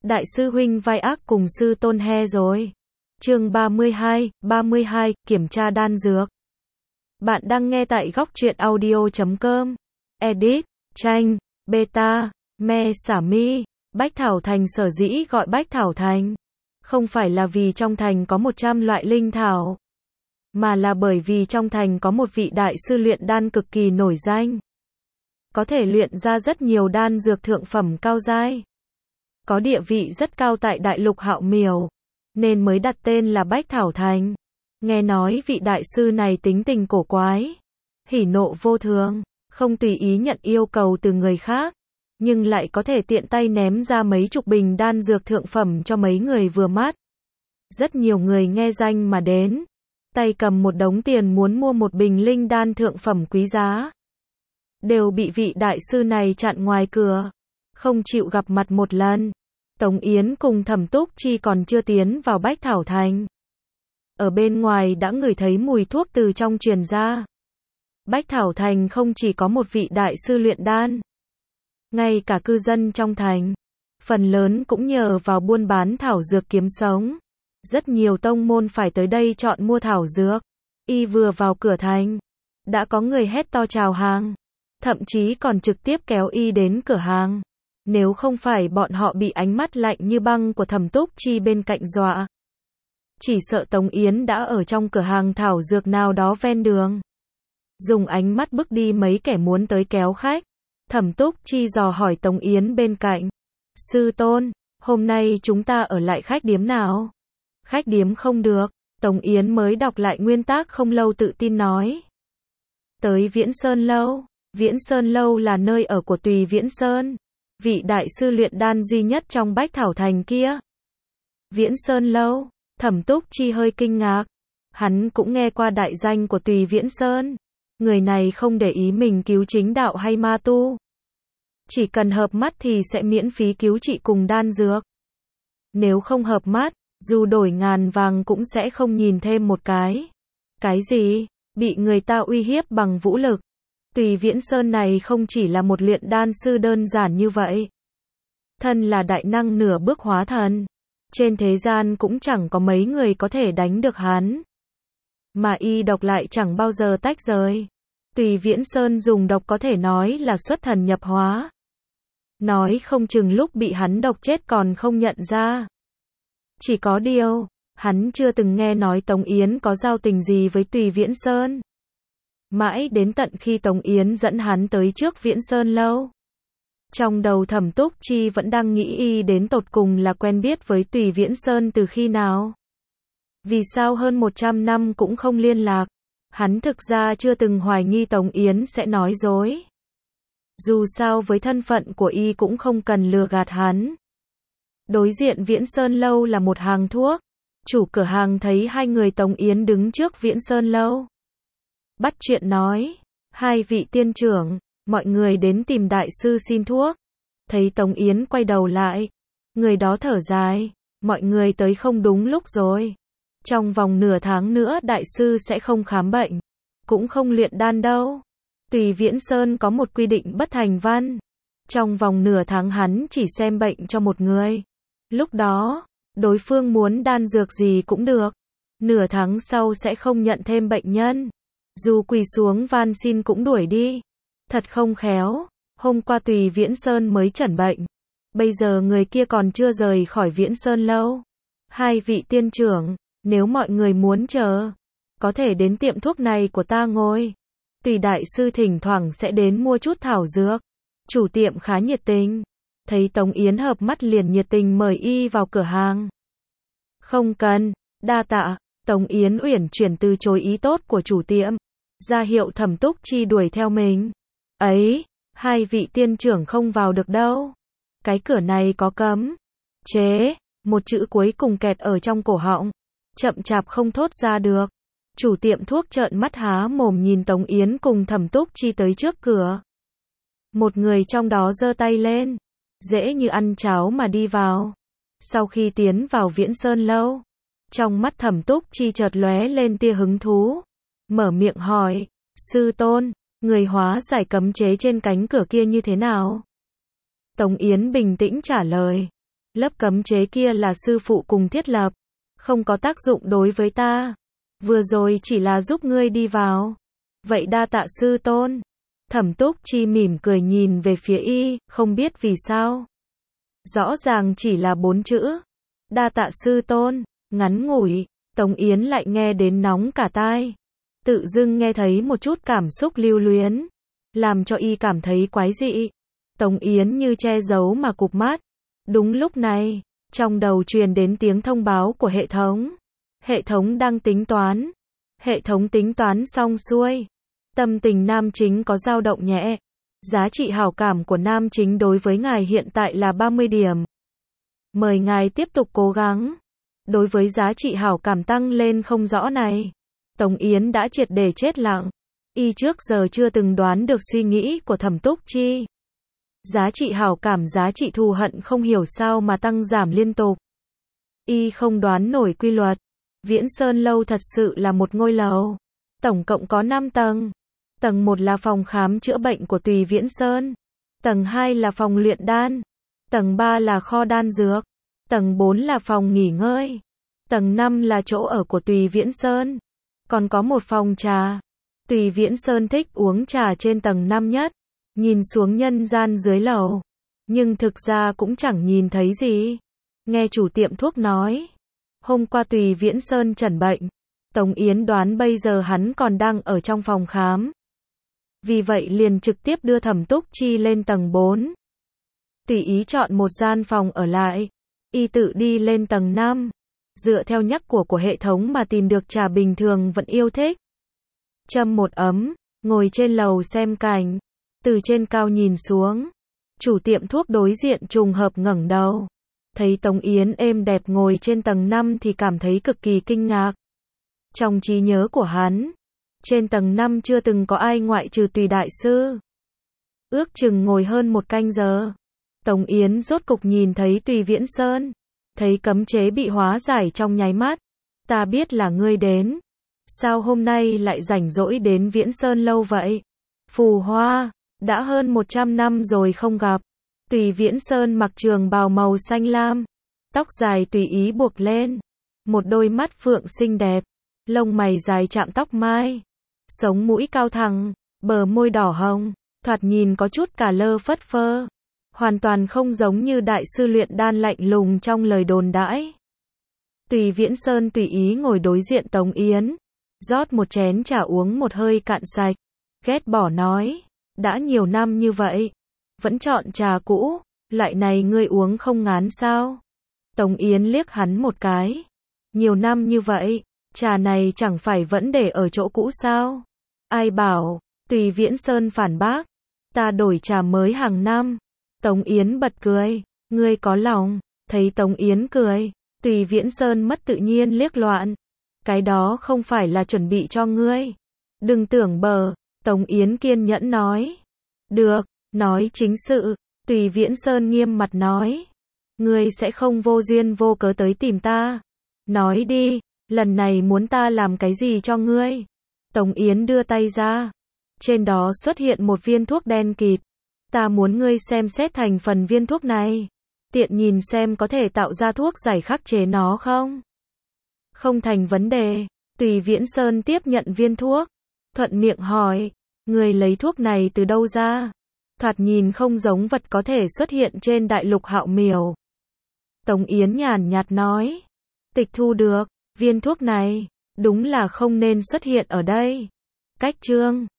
Đại sư huynh vai ác cùng sư tôn he rồi. Chương 32, kiểm tra đan dược. Bạn đang nghe tại góc truyện audio.com. Edit, tranh, beta, me xả mi. Bách Thảo Thành sở dĩ gọi Bách Thảo Thành, không phải là vì trong thành có 100 loại linh thảo, mà là bởi vì trong thành có một vị đại sư luyện đan cực kỳ nổi danh, có thể luyện ra rất nhiều đan dược thượng phẩm cao giai, có địa vị rất cao tại đại lục Hạo Miểu, nên mới đặt tên là Bách Thảo Thành. Nghe nói vị đại sư này tính tình cổ quái, hỉ nộ vô thường, không tùy ý nhận yêu cầu từ người khác, nhưng lại có thể tiện tay ném ra mấy chục bình đan dược thượng phẩm cho mấy người vừa mắt. Rất nhiều người nghe danh mà đến, tay cầm một đống tiền muốn mua một bình linh đan thượng phẩm quý giá, đều bị vị đại sư này chặn ngoài cửa, không chịu gặp mặt một lần. Tống Yến cùng Thẩm Túc Chi còn chưa tiến vào Bách Thảo Thành, ở bên ngoài đã ngửi thấy mùi thuốc từ trong truyền ra. Bách Thảo Thành không chỉ có một vị đại sư luyện đan, ngay cả cư dân trong thành, phần lớn cũng nhờ vào buôn bán thảo dược kiếm sống. Rất nhiều tông môn phải tới đây chọn mua thảo dược. Y vừa vào cửa thành, đã có người hét to chào hàng, thậm chí còn trực tiếp kéo Y đến cửa hàng. Nếu không phải bọn họ bị ánh mắt lạnh như băng của Thẩm Túc Chi bên cạnh dọa, chỉ sợ Tống Yến đã ở trong cửa hàng thảo dược nào đó ven đường, dùng ánh mắt bức đi mấy kẻ muốn tới kéo khách. Thẩm Túc Chi dò hỏi Tống Yến bên cạnh, sư tôn, hôm nay chúng ta ở lại khách điếm nào? Khách điếm không được. Tống Yến mới đọc lại nguyên tắc không lâu tự tin nói, tới Viễn Sơn Lâu. Viễn Sơn Lâu là nơi ở của Tùy Viễn Sơn, vị đại sư luyện đan duy nhất trong Bách Thảo Thành kia. Viễn Sơn Lâu. Thẩm Túc Chi hơi kinh ngạc, hắn cũng nghe qua đại danh của Tùy Viễn Sơn. Người này không để ý mình cứu chính đạo hay ma tu, chỉ cần hợp mắt thì sẽ miễn phí cứu trị cùng đan dược. Nếu không hợp mắt, dù đổi ngàn vàng cũng sẽ không nhìn thêm một cái. Cái gì? Bị người ta uy hiếp bằng vũ lực? Tùy Viễn Sơn này không chỉ là một luyện đan sư đơn giản như vậy. Thân là đại năng nửa bước hóa thần, trên thế gian cũng chẳng có mấy người có thể đánh được hắn. Mà y độc lại chẳng bao giờ tách rời. Tùy Viễn Sơn dùng độc có thể nói là xuất thần nhập hóa. Nói không chừng lúc bị hắn độc chết còn không nhận ra. Chỉ có điều, hắn chưa từng nghe nói Tống Yến có giao tình gì với Tùy Viễn Sơn. Mãi đến tận khi Tống Yến dẫn hắn tới trước Viễn Sơn Lâu, trong đầu Thẩm Túc Chi vẫn đang nghĩ y đến tột cùng là quen biết với Tùy Viễn Sơn từ khi nào. Vì sao hơn 100 năm cũng không liên lạc? Hắn thực ra chưa từng hoài nghi Tống Yến sẽ nói dối. Dù sao với thân phận của y cũng không cần lừa gạt hắn. Đối diện Viễn Sơn Lâu là một hàng thuốc. Chủ cửa hàng thấy hai người Tống Yến đứng trước Viễn Sơn Lâu, bắt chuyện nói, hai vị tiên trưởng, mọi người đến tìm đại sư xin thuốc. Thấy Tống Yến quay đầu lại, người đó thở dài, mọi người tới không đúng lúc rồi. Trong vòng nửa tháng nữa đại sư sẽ không khám bệnh, cũng không luyện đan đâu. Tùy Viễn Sơn có một quy định bất thành văn. Trong vòng nửa tháng hắn chỉ xem bệnh cho một người. Lúc đó, đối phương muốn đan dược gì cũng được. Nửa tháng sau sẽ không nhận thêm bệnh nhân. Dù quỳ xuống van xin cũng đuổi đi. Thật không khéo, hôm qua Tùy Viễn Sơn mới chẩn bệnh. Bây giờ người kia còn chưa rời khỏi Viễn Sơn Lâu. Hai vị tiên trưởng, nếu mọi người muốn chờ, có thể đến tiệm thuốc này của ta ngồi. Tùy đại sư thỉnh thoảng sẽ đến mua chút thảo dược. Chủ tiệm khá nhiệt tình. Thấy Tống Yến hợp mắt liền nhiệt tình mời y vào cửa hàng. Không cần, đa tạ. Tống Yến uyển chuyển từ chối ý tốt của chủ tiệm, ra hiệu Thẩm Túc Chi đuổi theo mình. Ấy, hai vị tiên trưởng không vào được đâu. Cái cửa này có cấm. Chế, một chữ cuối cùng kẹt ở trong cổ họng, chậm chạp không thốt ra được. Chủ tiệm thuốc trợn mắt há mồm nhìn Tống Yến cùng Thẩm Túc Chi tới trước cửa. Một người trong đó giơ tay lên, dễ như ăn cháo mà đi vào. Sau khi tiến vào Viễn Sơn Lâu, trong mắt Thẩm Túc Chi chợt lóe lên tia hứng thú, mở miệng hỏi, sư tôn, người hóa giải cấm chế trên cánh cửa kia như thế nào? Tống Yến bình tĩnh trả lời, Lớp cấm chế kia là sư phụ cùng thiết lập, không có tác dụng đối với ta. Vừa rồi chỉ là giúp ngươi đi vào. Vậy đa tạ sư tôn. Thẩm Túc Chi mỉm cười nhìn về phía y, không biết vì sao. Rõ ràng chỉ là 4 chữ. Đa tạ sư tôn, ngắn ngủi, Tống Yến lại nghe đến nóng cả tai. Tự dưng nghe thấy một chút cảm xúc lưu luyến, làm cho y cảm thấy quái dị. Tống Yến như che giấu mà cụp mắt. Đúng lúc này, trong đầu truyền đến tiếng thông báo của hệ thống. Hệ thống đang tính toán. Hệ thống tính toán xong xuôi. Tâm tình nam chính có dao động nhẹ. Giá trị hảo cảm của nam chính đối với ngài hiện tại là 30 điểm. Mời ngài tiếp tục cố gắng. Đối với giá trị hảo cảm tăng lên không rõ này, Tống Yến đã triệt để chết lặng. Y trước giờ chưa từng đoán được suy nghĩ của Thẩm Túc Chi. Giá trị hảo cảm, giá trị thù hận không hiểu sao mà tăng giảm liên tục. Y không đoán nổi quy luật. Viễn Sơn Lâu thật sự là một ngôi lầu. Tổng cộng có 5 tầng. Tầng 1 là phòng khám chữa bệnh của Tùy Viễn Sơn. Tầng 2 là phòng luyện đan. Tầng 3 là kho đan dược. Tầng 4 là phòng nghỉ ngơi. Tầng 5 là chỗ ở của Tùy Viễn Sơn. Còn có một phòng trà. Tùy Viễn Sơn thích uống trà trên tầng 5 nhất. Nhìn xuống nhân gian dưới lầu. Nhưng thực ra cũng chẳng nhìn thấy gì. Nghe chủ tiệm thuốc nói. Hôm qua Tùy Viễn Sơn chẩn bệnh. Tống Yến đoán bây giờ hắn còn đang ở trong phòng khám. Vì vậy liền trực tiếp đưa Thẩm Túc Chi lên tầng 4. Tùy ý chọn một gian phòng ở lại. Y tự đi lên tầng 5. Dựa theo nhắc của hệ thống mà tìm được trà bình thường vẫn yêu thích. Châm một ấm, ngồi trên lầu xem cảnh. Từ trên cao nhìn xuống. Chủ tiệm thuốc đối diện trùng hợp ngẩng đầu. Thấy Tống Yến êm đẹp ngồi trên tầng 5 thì cảm thấy cực kỳ kinh ngạc. Trong trí nhớ của hắn, trên tầng 5 chưa từng có ai ngoại trừ Tùy đại sư. Ước chừng ngồi hơn 1 canh giờ. Tống Yến rốt cục nhìn thấy Tùy Viễn Sơn. Thấy cấm chế bị hóa giải trong nháy mắt. Ta biết là ngươi đến. Sao hôm nay lại rảnh rỗi đến Viễn Sơn Lâu vậy? Phù Hoa, đã hơn 100 năm rồi không gặp. Tùy Viễn Sơn mặc trường bào màu xanh lam. Tóc dài tùy ý buộc lên. Một đôi mắt phượng xinh đẹp. Lông mày dài chạm tóc mai. Sống mũi cao thẳng. Bờ môi đỏ hồng. Thoạt nhìn có chút cả lơ phất phơ. Hoàn toàn không giống như đại sư luyện đan lạnh lùng trong lời đồn đãi. Tùy Viễn Sơn tùy ý ngồi đối diện Tống Yến. Rót một chén trà uống một hơi cạn sạch. Ghét bỏ nói. Đã nhiều năm như vậy. Vẫn chọn trà cũ. Loại này ngươi uống không ngán sao? Tống Yến liếc hắn một cái. Nhiều năm như vậy. Trà này chẳng phải vẫn để ở chỗ cũ sao? Ai bảo? Tùy Viễn Sơn phản bác. Ta đổi trà mới hàng năm. Tống Yến bật cười. Ngươi có lòng. Thấy Tống Yến cười. Tùy Viễn Sơn mất tự nhiên liếc loạn. Cái đó không phải là chuẩn bị cho ngươi. Đừng tưởng bờ. Tống Yến kiên nhẫn nói. Được, nói chính sự. Tùy Viễn Sơn nghiêm mặt nói. Ngươi sẽ không vô duyên vô cớ tới tìm ta. Nói đi, lần này muốn ta làm cái gì cho ngươi? Tống Yến đưa tay ra. Trên đó xuất hiện một viên thuốc đen kịt. Ta muốn ngươi xem xét thành phần viên thuốc này. Tiện nhìn xem có thể tạo ra thuốc giải khắc chế nó không? Không thành vấn đề. Tùy Viễn Sơn tiếp nhận viên thuốc. Thuận miệng hỏi. Ngươi lấy thuốc này từ đâu ra? Thoạt nhìn không giống vật có thể xuất hiện trên đại lục Hạo Miểu. Tống Yến nhàn nhạt nói. Tịch thu được. Viên thuốc này. Đúng là không nên xuất hiện ở đây. Cách chương